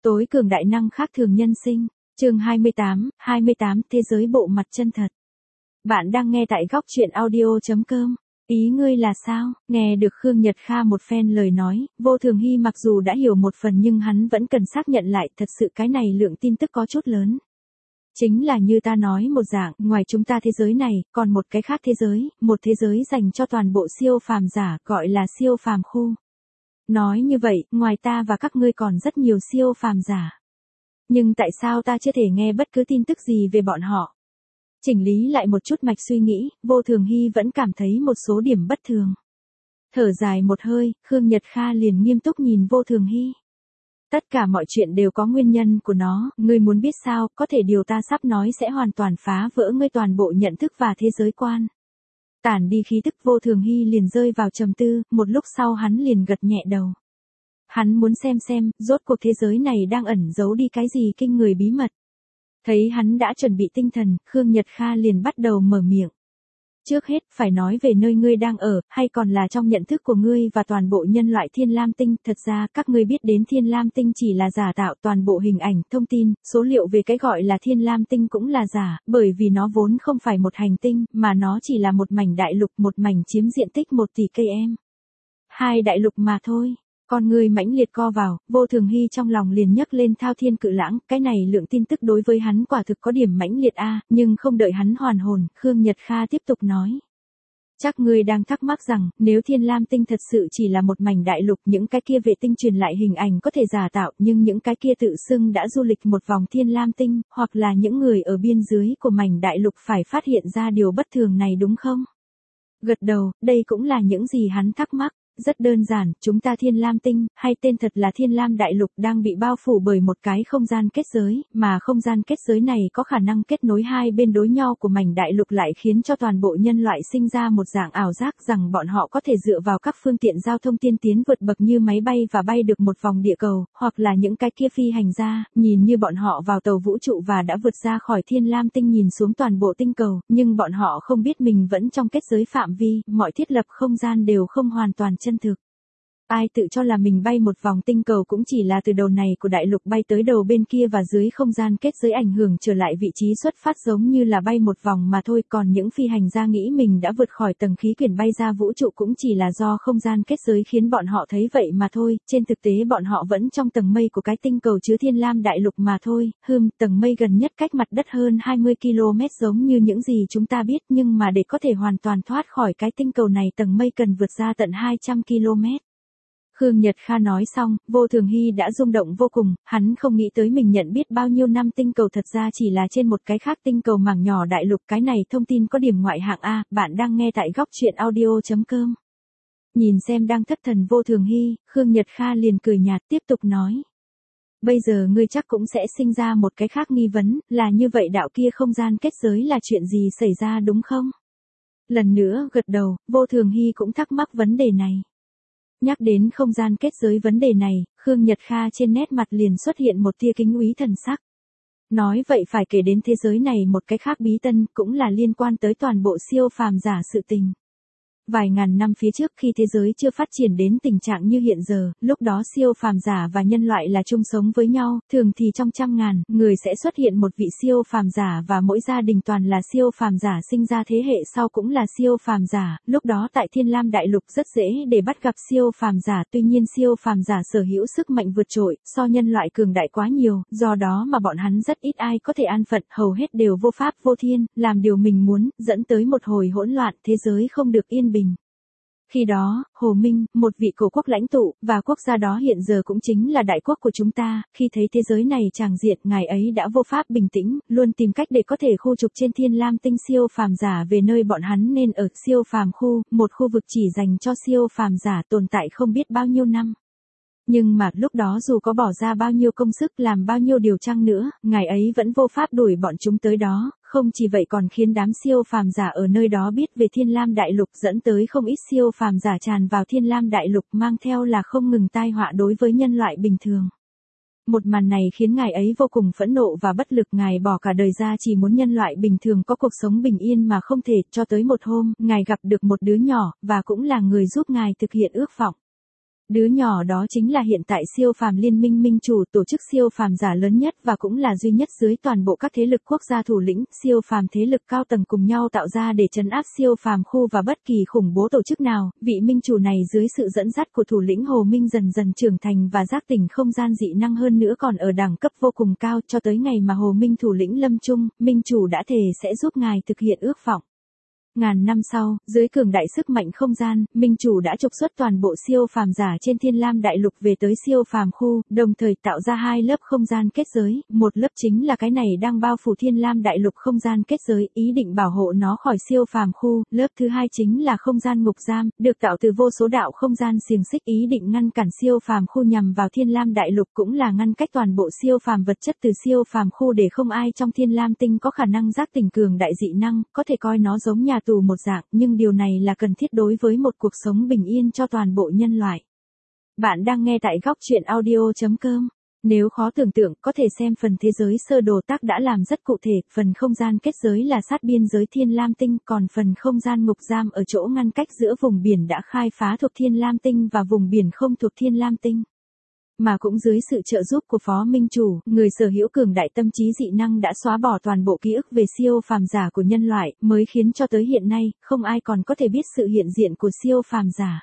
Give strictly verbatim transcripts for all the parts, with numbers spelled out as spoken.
Tối cường đại năng khác thường nhân sinh, chương hai mươi tám, hai mươi tám Thế giới bộ mặt chân thật. Bạn đang nghe tại góc truyện audio.com. Ý ngươi là sao? Nghe được Khương Nhật Kha một phen lời nói, Vô Thường Hy mặc dù đã hiểu một phần nhưng hắn vẫn cần xác nhận lại, thật sự cái này lượng tin tức có chút lớn. Chính là như ta nói một dạng, ngoài chúng ta thế giới này, còn một cái khác thế giới, một thế giới dành cho toàn bộ siêu phàm giả, gọi là siêu phàm khu. Nói như vậy, ngoài ta và các ngươi còn rất nhiều siêu phàm giả. Nhưng tại sao ta chưa thể nghe bất cứ tin tức gì về bọn họ? Chỉnh lý lại một chút mạch suy nghĩ, Vô Thường Hy vẫn cảm thấy một số điểm bất thường. Thở dài một hơi, Khương Nhật Kha liền nghiêm túc nhìn Vô Thường Hy. Tất cả mọi chuyện đều có nguyên nhân của nó, ngươi muốn biết sao, có thể điều ta sắp nói sẽ hoàn toàn phá vỡ ngươi toàn bộ nhận thức và thế giới quan. Tản đi khí tức, Vô Thường Hy liền rơi vào trầm tư, một lúc sau hắn liền gật nhẹ đầu. Hắn muốn xem xem, rốt cuộc thế giới này đang ẩn giấu đi cái gì kinh người bí mật. Thấy hắn đã chuẩn bị tinh thần, Khương Nhật Kha liền bắt đầu mở miệng. Trước hết, phải nói về nơi ngươi đang ở, hay còn là trong nhận thức của ngươi và toàn bộ nhân loại Thiên Lam Tinh. Thật ra, các ngươi biết đến Thiên Lam Tinh chỉ là giả tạo, toàn bộ hình ảnh, thông tin, số liệu về cái gọi là Thiên Lam Tinh cũng là giả, bởi vì nó vốn không phải một hành tinh, mà nó chỉ là một mảnh đại lục, một mảnh chiếm diện tích một tỷ cây em. Hai đại lục mà thôi. Con người mãnh liệt co vào, Vô Thường Hy trong lòng liền nhấc lên thao thiên cự lãng, cái này lượng tin tức đối với hắn quả thực có điểm mãnh liệt a, nhưng không đợi hắn hoàn hồn, Khương Nhật Kha tiếp tục nói. Chắc ngươi đang thắc mắc rằng, nếu Thiên Lam Tinh thật sự chỉ là một mảnh đại lục, những cái kia vệ tinh truyền lại hình ảnh có thể giả tạo, nhưng những cái kia tự xưng đã du lịch một vòng Thiên Lam Tinh, hoặc là những người ở biên dưới của mảnh đại lục phải phát hiện ra điều bất thường này đúng không? Gật đầu, đây cũng là những gì hắn thắc mắc. Rất đơn giản, chúng ta Thiên Lam Tinh, hay tên thật là Thiên Lam Đại Lục đang bị bao phủ bởi một cái không gian kết giới, mà không gian kết giới này có khả năng kết nối hai bên đối nhau của mảnh đại lục lại khiến cho toàn bộ nhân loại sinh ra một dạng ảo giác rằng bọn họ có thể dựa vào các phương tiện giao thông tiên tiến vượt bậc như máy bay và bay được một vòng địa cầu, hoặc là những cái kia phi hành gia, nhìn như bọn họ vào tàu vũ trụ và đã vượt ra khỏi Thiên Lam Tinh nhìn xuống toàn bộ tinh cầu, nhưng bọn họ không biết mình vẫn trong kết giới phạm vi, mọi thiết lập không gian đều không hoàn toàn chân thực. Ai tự cho là mình bay một vòng tinh cầu cũng chỉ là từ đầu này của đại lục bay tới đầu bên kia và dưới không gian kết giới ảnh hưởng trở lại vị trí xuất phát giống như là bay một vòng mà thôi, còn những phi hành gia nghĩ mình đã vượt khỏi tầng khí quyển bay ra vũ trụ cũng chỉ là do không gian kết giới khiến bọn họ thấy vậy mà thôi, trên thực tế bọn họ vẫn trong tầng mây của cái tinh cầu chứa Thiên Lam Đại Lục mà thôi, hừm, tầng mây gần nhất cách mặt đất hơn hai mươi ki lô mét giống như những gì chúng ta biết, nhưng mà để có thể hoàn toàn thoát khỏi cái tinh cầu này tầng mây cần vượt ra tận hai trăm ki lô mét. Khương Nhật Kha nói xong, Vô Thường Hy đã rung động vô cùng, hắn không nghĩ tới mình nhận biết bao nhiêu năm tinh cầu thật ra chỉ là trên một cái khác tinh cầu mảng nhỏ đại lục, cái này thông tin có điểm ngoại hạng A, bạn đang nghe tại góc truyện audio.com. Nhìn xem đang thất thần Vô Thường Hy, Khương Nhật Kha liền cười nhạt tiếp tục nói. Bây giờ ngươi chắc cũng sẽ sinh ra một cái khác nghi vấn, là như vậy đạo kia không gian kết giới là chuyện gì xảy ra đúng không? Lần nữa gật đầu, Vô Thường Hy cũng thắc mắc vấn đề này. Nhắc đến không gian kết giới vấn đề này, Khương Nhật Kha trên nét mặt liền xuất hiện một tia kính úy thần sắc. Nói vậy phải kể đến thế giới này một cái khác bí tân, cũng là liên quan tới toàn bộ siêu phàm giả sự tình. Vài ngàn năm phía trước khi thế giới chưa phát triển đến tình trạng như hiện giờ, lúc đó siêu phàm giả và nhân loại là chung sống với nhau, thường thì trong trăm ngàn, người sẽ xuất hiện một vị siêu phàm giả và mỗi gia đình toàn là siêu phàm giả sinh ra thế hệ sau cũng là siêu phàm giả, lúc đó tại Thiên Lam Đại Lục rất dễ để bắt gặp siêu phàm giả, tuy nhiên siêu phàm giả sở hữu sức mạnh vượt trội, so nhân loại cường đại quá nhiều, do đó mà bọn hắn rất ít ai có thể an phận, hầu hết đều vô pháp vô thiên, làm điều mình muốn, dẫn tới một hồi hỗn loạn, thế giới không được yên bình. Khi đó, Hồ Minh, một vị cổ quốc lãnh tụ, và quốc gia đó hiện giờ cũng chính là đại quốc của chúng ta, khi thấy thế giới này tràng diện, ngài ấy đã vô pháp bình tĩnh, luôn tìm cách để có thể khu trục trên Thiên Lam Tinh siêu phàm giả về nơi bọn hắn nên ở, siêu phàm khu, một khu vực chỉ dành cho siêu phàm giả tồn tại không biết bao nhiêu năm. Nhưng mà lúc đó dù có bỏ ra bao nhiêu công sức làm bao nhiêu điều chăng nữa, ngài ấy vẫn vô pháp đuổi bọn chúng tới đó, không chỉ vậy còn khiến đám siêu phàm giả ở nơi đó biết về Thiên Lam Đại Lục dẫn tới không ít siêu phàm giả tràn vào Thiên Lam Đại Lục mang theo là không ngừng tai họa đối với nhân loại bình thường. Một màn này khiến ngài ấy vô cùng phẫn nộ và bất lực, ngài bỏ cả đời ra chỉ muốn nhân loại bình thường có cuộc sống bình yên mà không thể, cho tới một hôm, ngài gặp được một đứa nhỏ, và cũng là người giúp ngài thực hiện ước vọng. Đứa nhỏ đó chính là hiện tại siêu phàm liên minh minh chủ, tổ chức siêu phàm giả lớn nhất và cũng là duy nhất dưới toàn bộ các thế lực quốc gia thủ lĩnh, siêu phàm thế lực cao tầng cùng nhau tạo ra để trấn áp siêu phàm khu và bất kỳ khủng bố tổ chức nào. Vị minh chủ này dưới sự dẫn dắt của thủ lĩnh Hồ Minh dần dần trưởng thành và giác tỉnh không gian dị năng, hơn nữa còn ở đẳng cấp vô cùng cao, cho tới ngày mà Hồ Minh thủ lĩnh lâm chung, minh chủ đã thề sẽ giúp ngài thực hiện ước vọng. Ngàn năm sau, dưới cường đại sức mạnh không gian, minh chủ đã trục xuất toàn bộ siêu phàm giả trên Thiên Lam Đại Lục về tới siêu phàm khu, đồng thời tạo ra hai lớp không gian kết giới, một lớp chính là cái này đang bao phủ Thiên Lam Đại Lục không gian kết giới, ý định bảo hộ nó khỏi siêu phàm khu, lớp thứ hai chính là không gian ngục giam, được tạo từ vô số đạo không gian xiềng xích, ý định ngăn cản siêu phàm khu nhằm vào Thiên Lam Đại Lục, cũng là ngăn cách toàn bộ siêu phàm vật chất từ siêu phàm khu để không ai trong Thiên Lam tinh có khả năng giác tỉnh cường đại dị năng, có thể coi nó giống nhà tù một dạng, nhưng điều này là cần thiết đối với một cuộc sống bình yên cho toàn bộ nhân loại. Bạn đang nghe tại góc truyện audio chấm com. Nếu khó tưởng tượng, có thể xem phần thế giới sơ đồ tác đã làm rất cụ thể, phần không gian kết giới là sát biên giới Thiên Lam tinh, còn phần không gian ngục giam ở chỗ ngăn cách giữa vùng biển đã khai phá thuộc Thiên Lam tinh và vùng biển không thuộc Thiên Lam tinh. Mà cũng dưới sự trợ giúp của Phó Minh Chủ, người sở hữu cường đại tâm trí dị năng đã xóa bỏ toàn bộ ký ức về siêu phàm giả của nhân loại, mới khiến cho tới hiện nay, không ai còn có thể biết sự hiện diện của siêu phàm giả.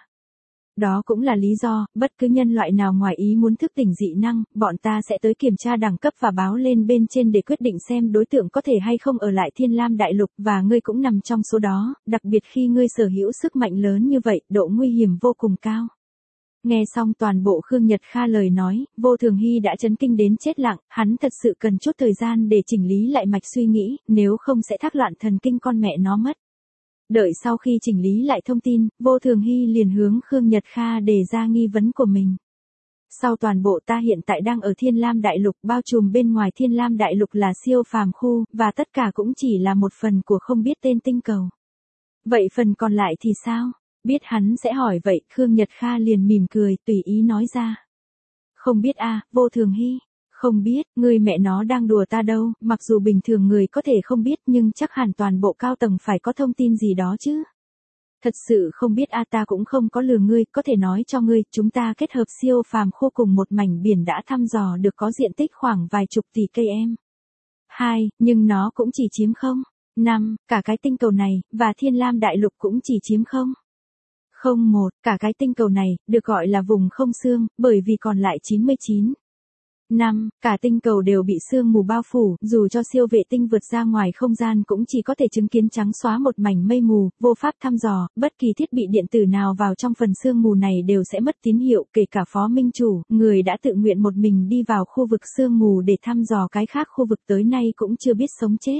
Đó cũng là lý do, bất cứ nhân loại nào ngoài ý muốn thức tỉnh dị năng, bọn ta sẽ tới kiểm tra đẳng cấp và báo lên bên trên để quyết định xem đối tượng có thể hay không ở lại Thiên Lam Đại Lục, và ngươi cũng nằm trong số đó, đặc biệt khi ngươi sở hữu sức mạnh lớn như vậy, độ nguy hiểm vô cùng cao. Nghe xong toàn bộ Khương Nhật Kha lời nói, Vô Thường Hy đã chấn kinh đến chết lặng, hắn thật sự cần chút thời gian để chỉnh lý lại mạch suy nghĩ, nếu không sẽ thác loạn thần kinh con mẹ nó mất. Đợi sau khi chỉnh lý lại thông tin, Vô Thường Hy liền hướng Khương Nhật Kha đề ra nghi vấn của mình. Sau toàn bộ ta hiện tại đang ở Thiên Lam Đại Lục, bao trùm bên ngoài Thiên Lam Đại Lục là siêu phàm khu, và tất cả cũng chỉ là một phần của không biết tên tinh cầu. Vậy phần còn lại thì sao? Biết hắn sẽ hỏi vậy, Khương Nhật Kha liền mỉm cười, tùy ý nói ra. Không biết a, à, Vô Thường Hy. Không biết, người mẹ nó đang đùa ta đâu, mặc dù bình thường người có thể không biết nhưng chắc hẳn toàn bộ cao tầng phải có thông tin gì đó chứ. Thật sự không biết a, à, ta cũng không có lừa ngươi, có thể nói cho ngươi, chúng ta kết hợp siêu phàm khu cùng một mảnh biển đã thăm dò được có diện tích khoảng vài chục tỷ cây em. Hai, nhưng nó cũng chỉ chiếm không. Năm, cả cái tinh cầu này, và Thiên Lam Đại Lục cũng chỉ chiếm không. Không một, cả cái tinh cầu này, được gọi là vùng không xương, bởi vì còn lại chín mươi chín. Năm, cả tinh cầu đều bị sương mù bao phủ, dù cho siêu vệ tinh vượt ra ngoài không gian cũng chỉ có thể chứng kiến trắng xóa một mảnh mây mù, vô pháp thăm dò, bất kỳ thiết bị điện tử nào vào trong phần sương mù này đều sẽ mất tín hiệu, kể cả Phó Minh Chủ, người đã tự nguyện một mình đi vào khu vực sương mù để thăm dò cái khác khu vực tới nay cũng chưa biết sống chết.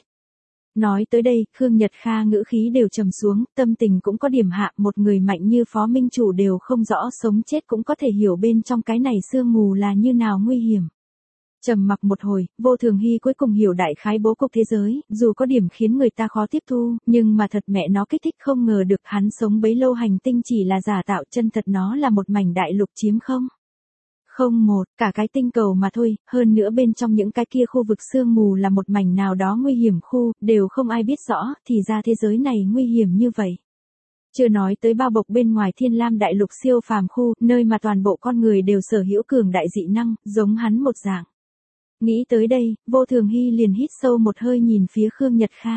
Nói tới đây, Khương Nhật Kha ngữ khí đều trầm xuống, tâm tình cũng có điểm hạ, một người mạnh như Phó Minh Chủ đều không rõ sống chết cũng có thể hiểu bên trong cái này sương mù là như nào nguy hiểm. Trầm mặc một hồi, Vô Thường Hy cuối cùng hiểu đại khái bố cục thế giới, dù có điểm khiến người ta khó tiếp thu, nhưng mà thật mẹ nó kích thích, không ngờ được hắn sống bấy lâu hành tinh chỉ là giả tạo, chân thật nó là một mảnh đại lục chiếm không. Không một, cả cái tinh cầu mà thôi, hơn nữa bên trong những cái kia khu vực sương mù là một mảnh nào đó nguy hiểm khu, đều không ai biết rõ, thì ra thế giới này nguy hiểm như vậy. Chưa nói tới bao bọc bên ngoài Thiên Lam Đại Lục siêu phàm khu, nơi mà toàn bộ con người đều sở hữu cường đại dị năng, giống hắn một dạng. Nghĩ tới đây, Vô Thường Hy liền hít sâu một hơi nhìn phía Khương Nhật Kha.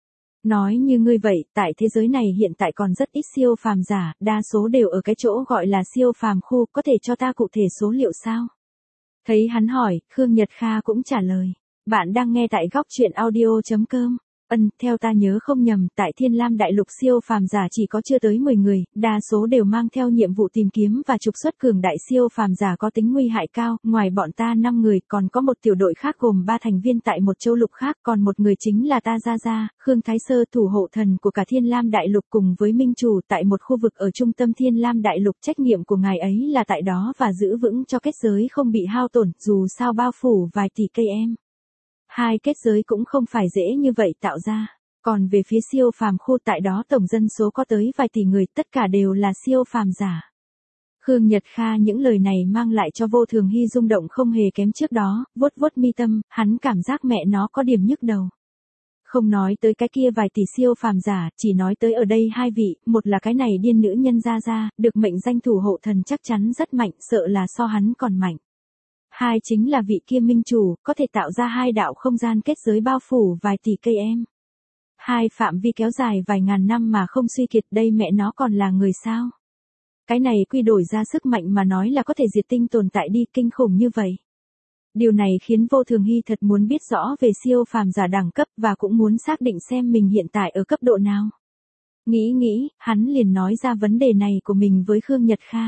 Nói như ngươi vậy, tại thế giới này hiện tại còn rất ít siêu phàm giả, đa số đều ở cái chỗ gọi là siêu phàm khu, có thể cho ta cụ thể số liệu sao? Thấy hắn hỏi, Khương Nhật Kha cũng trả lời. Bạn đang nghe tại góc truyện audio chấm com. Ân, theo ta nhớ không nhầm, tại Thiên Lam Đại Lục siêu phàm giả chỉ có chưa tới mười người, đa số đều mang theo nhiệm vụ tìm kiếm và trục xuất cường đại siêu phàm giả có tính nguy hại cao, ngoài bọn ta năm người, còn có một tiểu đội khác gồm ba thành viên tại một châu lục khác, còn một người chính là ta Gia Gia, Khương Thái Sơ, thủ hộ thần của cả Thiên Lam Đại Lục cùng với Minh Chủ tại một khu vực ở trung tâm Thiên Lam Đại Lục, trách nhiệm của ngài ấy là tại đó và giữ vững cho kết giới không bị hao tổn, dù sao bao phủ vài tỷ cây em. Hai kết giới cũng không phải dễ như vậy tạo ra. Còn về phía siêu phàm khu tại đó tổng dân số có tới vài tỷ người, tất cả đều là siêu phàm giả. Khương Nhật Kha những lời này mang lại cho Vô Thường Hy rung động không hề kém trước đó, vuốt vuốt mi tâm, hắn cảm giác mẹ nó có điểm nhức đầu. Không nói tới cái kia vài tỷ siêu phàm giả, chỉ nói tới ở đây hai vị, một là cái này điên nữ nhân Gia Gia, được mệnh danh thủ hộ thần chắc chắn rất mạnh, sợ là so hắn còn mạnh. Hai chính là vị kia minh chủ, có thể tạo ra hai đạo không gian kết giới bao phủ vài tỷ cây em. Hai phạm vi kéo dài vài ngàn năm mà không suy kiệt, đây mẹ nó còn là người sao? Cái này quy đổi ra sức mạnh mà nói là có thể diệt tinh tồn tại đi, kinh khủng như vậy. Điều này khiến Vô Thường Hy thật muốn biết rõ về siêu phàm giả đẳng cấp và cũng muốn xác định xem mình hiện tại ở cấp độ nào. Nghĩ nghĩ, hắn liền nói ra vấn đề này của mình với Khương Nhật Kha.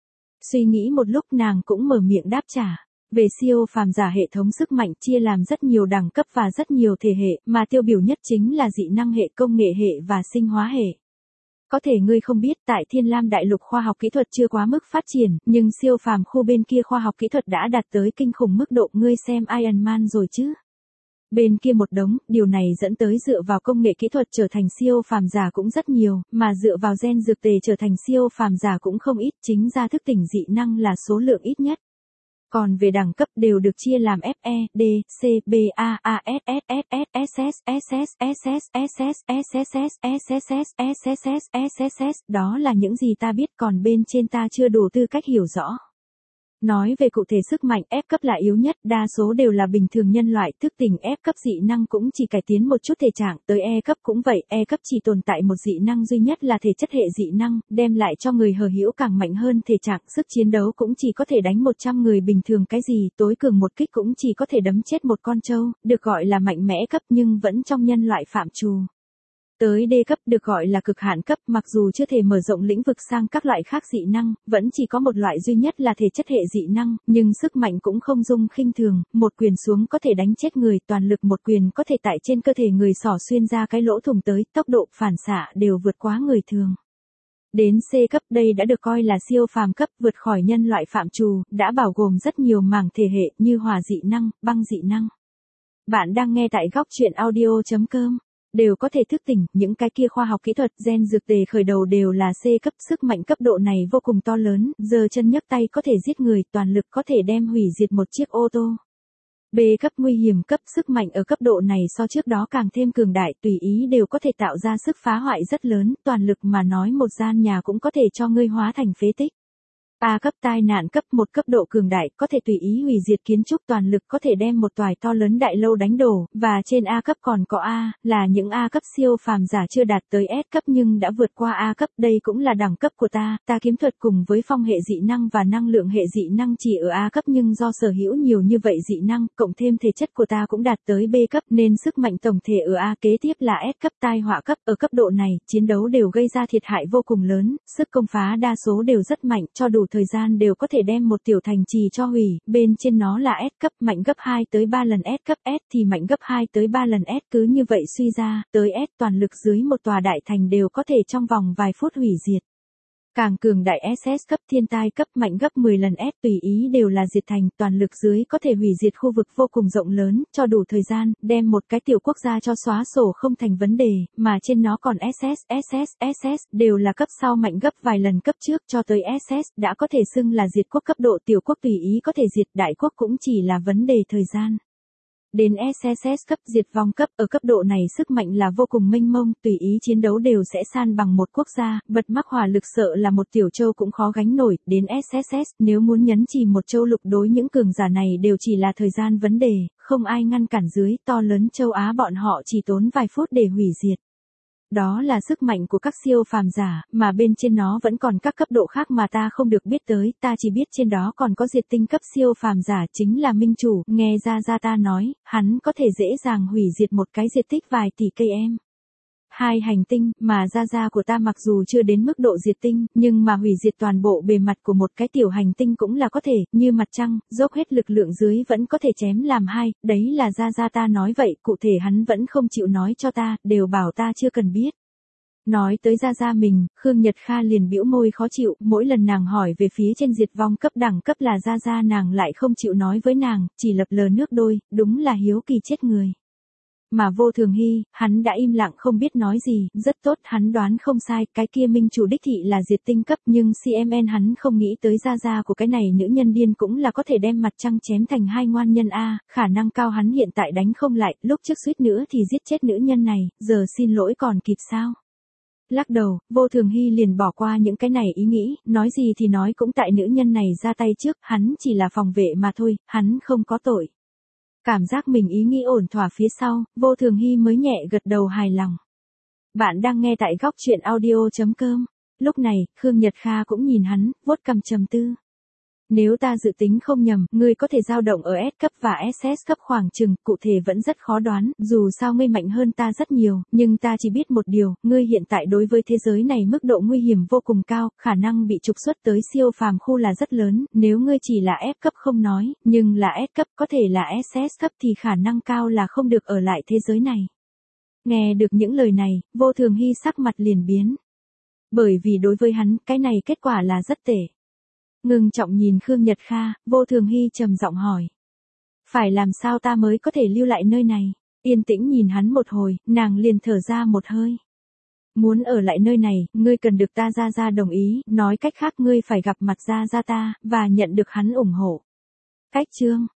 Suy nghĩ một lúc nàng cũng mở miệng đáp trả. Về siêu phàm giả hệ thống sức mạnh chia làm rất nhiều đẳng cấp và rất nhiều thể hệ, mà tiêu biểu nhất chính là dị năng hệ, công nghệ hệ và sinh hóa hệ. Có thể ngươi không biết, tại Thiên Lam Đại Lục khoa học kỹ thuật chưa quá mức phát triển, nhưng siêu phàm khu bên kia khoa học kỹ thuật đã đạt tới kinh khủng mức độ, ngươi xem Iron Man rồi chứ. Bên kia một đống, điều này dẫn tới dựa vào công nghệ kỹ thuật trở thành siêu phàm giả cũng rất nhiều, mà dựa vào gen dược tề trở thành siêu phàm giả cũng không ít, chính ra thức tỉnh dị năng là số lượng ít nhất. Còn về đẳng cấp đều được chia làm F E, D, C, B, A, A, S, S, S, S, S, S, S, S, S, S, S, S, S, S, S, S, S, đó là những gì ta biết, còn bên trên ta chưa đủ tư cách hiểu rõ. Nói về cụ thể sức mạnh, F cấp là yếu nhất, đa số đều là bình thường nhân loại, thức tỉnh F cấp dị năng cũng chỉ cải tiến một chút thể trạng, tới E cấp cũng vậy, E cấp chỉ tồn tại một dị năng duy nhất là thể chất hệ dị năng, đem lại cho người hờ hữu càng mạnh hơn thể trạng, sức chiến đấu cũng chỉ có thể đánh một trăm người bình thường, cái gì, tối cường một kích cũng chỉ có thể đấm chết một con trâu, được gọi là mạnh mẽ cấp nhưng vẫn trong nhân loại phạm trù. Tới D cấp được gọi là cực hạn cấp, mặc dù chưa thể mở rộng lĩnh vực sang các loại khác dị năng, vẫn chỉ có một loại duy nhất là thể chất hệ dị năng, nhưng sức mạnh cũng không dung khinh thường, một quyền xuống có thể đánh chết người, toàn lực một quyền có thể tại trên cơ thể người xỏ xuyên ra cái lỗ thủng tới, tốc độ phản xạ đều vượt quá người thường. Đến C cấp đây đã được coi là siêu phàm cấp, vượt khỏi nhân loại phạm trù, đã bao gồm rất nhiều mảng thể hệ như hỏa dị năng, băng dị năng. Bạn đang nghe tại góc truyện audio chấm com. Đều có thể thức tỉnh, những cái kia khoa học kỹ thuật gen dược tề khởi đầu đều là C cấp, sức mạnh cấp độ này vô cùng to lớn, giơ chân nhấc tay có thể giết người, toàn lực có thể đem hủy diệt một chiếc ô tô. B cấp nguy hiểm cấp, sức mạnh ở cấp độ này so trước đó càng thêm cường đại, tùy ý đều có thể tạo ra sức phá hoại rất lớn, toàn lực mà nói một gian nhà cũng có thể cho ngươi hóa thành phế tích. A cấp tai nạn cấp, một cấp độ cường đại, có thể tùy ý hủy diệt kiến trúc, toàn lực có thể đem một tòa to lớn đại lâu đánh đổ, và trên A cấp còn có A, là những A cấp siêu phàm giả chưa đạt tới S cấp nhưng đã vượt qua A cấp, đây cũng là đẳng cấp của ta, ta kiếm thuật cùng với phong hệ dị năng và năng lượng hệ dị năng chỉ ở A cấp nhưng do sở hữu nhiều như vậy dị năng, cộng thêm thể chất của ta cũng đạt tới B cấp nên sức mạnh tổng thể ở A, kế tiếp là S cấp tai họa cấp, ở cấp độ này, chiến đấu đều gây ra thiệt hại vô cùng lớn, sức công phá đa số đều rất mạnh, cho đủ thời gian đều có thể đem một tiểu thành trì cho hủy, bên trên nó là S cấp, mạnh gấp hai tới ba lần S cấp, S thì mạnh gấp hai tới ba lần S, cứ như vậy suy ra, tới S toàn lực dưới một tòa đại thành đều có thể trong vòng vài phút hủy diệt. Càng cường đại ét ét cấp, thiên tai cấp, mạnh gấp mười lần S, tùy ý đều là diệt thành, toàn lực dưới có thể hủy diệt khu vực vô cùng rộng lớn, cho đủ thời gian, đem một cái tiểu quốc gia cho xóa sổ không thành vấn đề, mà trên nó còn ét ét, ét ét, ét ét, đều là cấp sau mạnh gấp vài lần cấp trước, cho tới ét ét, đã có thể xưng là diệt quốc cấp độ, tiểu quốc tùy ý có thể diệt, đại quốc cũng chỉ là vấn đề thời gian. Đến ét ét ét cấp, diệt vong cấp, ở cấp độ này sức mạnh là vô cùng mênh mông, tùy ý chiến đấu đều sẽ san bằng một quốc gia, bật mắc hỏa lực sợ là một tiểu châu cũng khó gánh nổi, đến ét ét ét, nếu muốn nhấn chìm một châu lục đối những cường giả này đều chỉ là thời gian vấn đề, không ai ngăn cản dưới, to lớn châu Á bọn họ chỉ tốn vài phút để hủy diệt. Đó là sức mạnh của các siêu phàm giả, mà bên trên nó vẫn còn các cấp độ khác mà ta không được biết tới, ta chỉ biết trên đó còn có diệt tinh cấp siêu phàm giả chính là minh chủ, nghe ra ra ta nói, hắn có thể dễ dàng hủy diệt một cái diệt tích vài tỷ cây em. Hai hành tinh, mà ra ra của ta mặc dù chưa đến mức độ diệt tinh, nhưng mà hủy diệt toàn bộ bề mặt của một cái tiểu hành tinh cũng là có thể, như mặt trăng, dốc hết lực lượng dưới vẫn có thể chém làm hai, đấy là ra ra ta nói vậy, cụ thể hắn vẫn không chịu nói cho ta, đều bảo ta chưa cần biết. Nói tới ra ra mình, Khương Nhật Kha liền bĩu môi khó chịu, mỗi lần nàng hỏi về phía trên diệt vong cấp đẳng cấp là ra ra nàng lại không chịu nói với nàng, chỉ lập lờ nước đôi, đúng là hiếu kỳ chết người. Mà Vô Thường Hy, hắn đã im lặng không biết nói gì, rất tốt, hắn đoán không sai, cái kia minh chủ đích thị là diệt tinh cấp, nhưng xê em en hắn không nghĩ tới gia gia của cái này nữ nhân điên cũng là có thể đem mặt trăng chém thành hai ngoan nhân a, khả năng cao hắn hiện tại đánh không lại, lúc trước suýt nữa thì giết chết nữ nhân này, giờ xin lỗi còn kịp sao? Lắc đầu, Vô Thường Hy liền bỏ qua những cái này ý nghĩ, nói gì thì nói cũng tại nữ nhân này ra tay trước, hắn chỉ là phòng vệ mà thôi, hắn không có tội. Cảm giác mình ý nghĩ ổn thỏa phía sau, Vô Thường Hy mới nhẹ gật đầu hài lòng. Bạn đang nghe tại góc truyện audio.com. Lúc này, Khương Nhật Kha cũng nhìn hắn, vuốt cằm trầm tư. Nếu ta dự tính không nhầm, ngươi có thể dao động ở S cấp và ét ét cấp khoảng chừng, cụ thể vẫn rất khó đoán, dù sao ngươi mạnh hơn ta rất nhiều, nhưng ta chỉ biết một điều, ngươi hiện tại đối với thế giới này mức độ nguy hiểm vô cùng cao, khả năng bị trục xuất tới siêu phàm khu là rất lớn, nếu ngươi chỉ là F cấp không nói, nhưng là S cấp có thể là ét ét cấp thì khả năng cao là không được ở lại thế giới này. Nghe được những lời này, Vô Thường Hy sắc mặt liền biến. Bởi vì đối với hắn, cái này kết quả là rất tệ. Ngưng trọng nhìn Khương Nhật Kha, Vô Thường Hy trầm giọng hỏi. Phải làm sao ta mới có thể lưu lại nơi này? Yên tĩnh nhìn hắn một hồi, nàng liền thở ra một hơi. Muốn ở lại nơi này, ngươi cần được ta gia gia đồng ý, nói cách khác ngươi phải gặp mặt gia gia ta, và nhận được hắn ủng hộ. Cách chương,